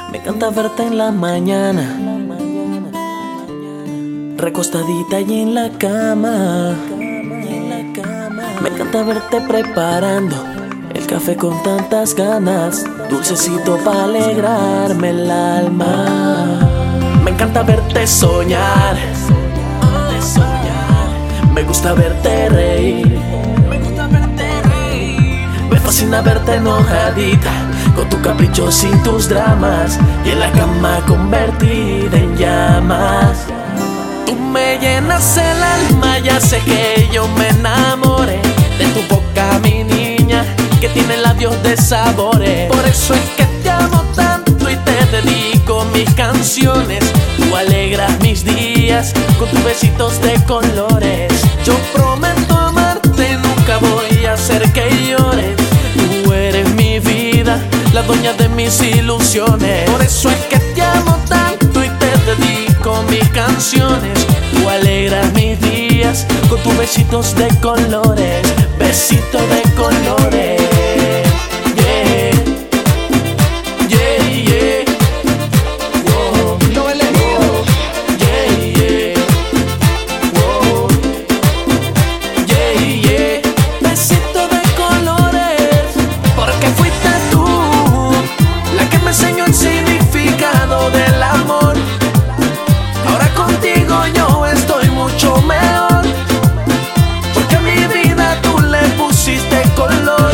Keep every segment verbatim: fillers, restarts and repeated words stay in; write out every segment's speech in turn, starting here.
Me encanta verte en la mañana, recostadita y en la cama. Me encanta verte preparando el café con tantas ganas, dulcecito para alegrarme el alma. Me encanta verte soñar, me gusta verte reír, me fascina verte enojadita, con tu capricho sin tus dramas, y en la cama convertida en llamas. Tú me llenas el alma, ya sé que yo me enamoré de tu boca, mi niña, que tiene labios de sabores. Por eso es que te amo tanto y te dedico mis canciones. Tú alegras mis días con tus besitos de colores. Yo prometo amarte, nunca voy a hacer que llores. Tú eres mi vida, la dueña de mis ilusiones. Por eso es que te amo tanto y te dedico mis canciones. Tú alegras mis días con tus besitos de colores. Besitos de colores. Yeah, yeah, yeah. Wow. No elegido. Yeah, yeah. Wow. Yeah, yeah. Besitos de colores. Porque fuiste tú la que me enseñó el significado del amor. Ahora contigo yo estoy mucho mejor, porque a mi vida tú le pusiste color,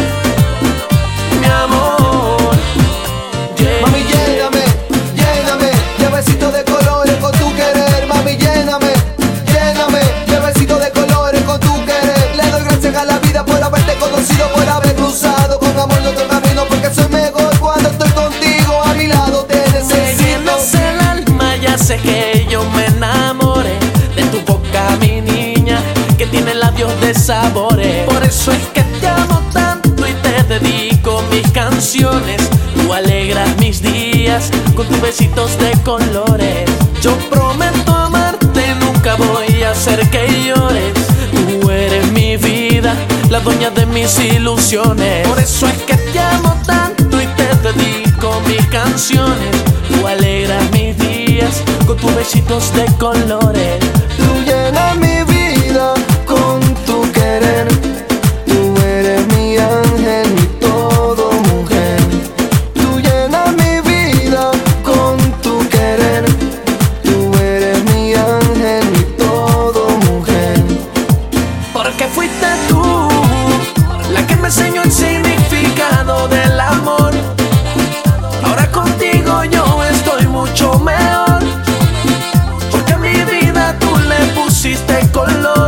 mi amor. Yeah. Mami, lléname, lléname de besitos de colores con tu querer. Mami, lléname, lléname de besitos de colores con tu querer. Le doy gracias a la vida por haberte conocido, por haber cruzado con amor nuestro camino, porque soy mejor cuando estoy contigo. A mi lado te Me necesito. llenas el alma, ya sé que yo me enamoré de tu boca, mi niña, que tiene labios de sabores. Por eso es que te amo tanto y te dedico mis canciones. Tú alegras mis días con tus besitos de colores. Yo prometo amarte, nunca voy a hacer que llores. Tú eres mi vida, la dueña de mis ilusiones. Por eso es que te amo tanto y te dedico mis canciones. Tú alegras mis días con tus besitos de colores. Tú llenas mi vida con tu querer. Tú eres mi ángel, mi todo, mujer. Tú llenas mi vida con tu querer. Tú eres mi ángel, mi todo, mujer. Porque fuiste tú la que me enseñó el significado del amor. Ahora contigo yo estoy mucho mejor, porque a mi vida tú le pusiste color,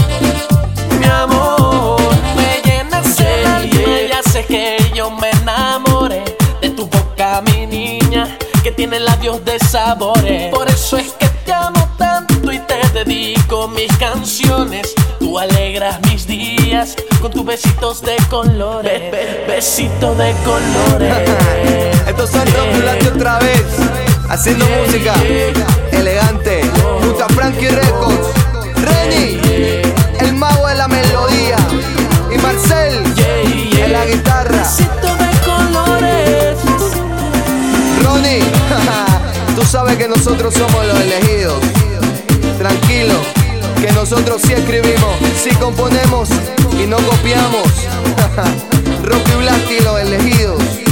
mi amor. Me llenas el alma, ya sé que yo me enamoré de tu boca, mi niña, que tiene labios de sabores. Por eso es que te amo tanto y te dedico mis canciones. Tú alegras mis días con tus besitos de colores. Be be besitos de colores. Estos son Rock otra vez, haciendo Yeah, música yeah. elegante. Ruta Frankie Records. Reni, el mago de la melodía. Y Marcel, Yeah, yeah. en la guitarra. Besitos de colores. Ronnie, tú sabes que nosotros somos los elegidos. Tranquilo, que nosotros sí escribimos, sí componemos y no copiamos. Rocky Blasti, los elegidos.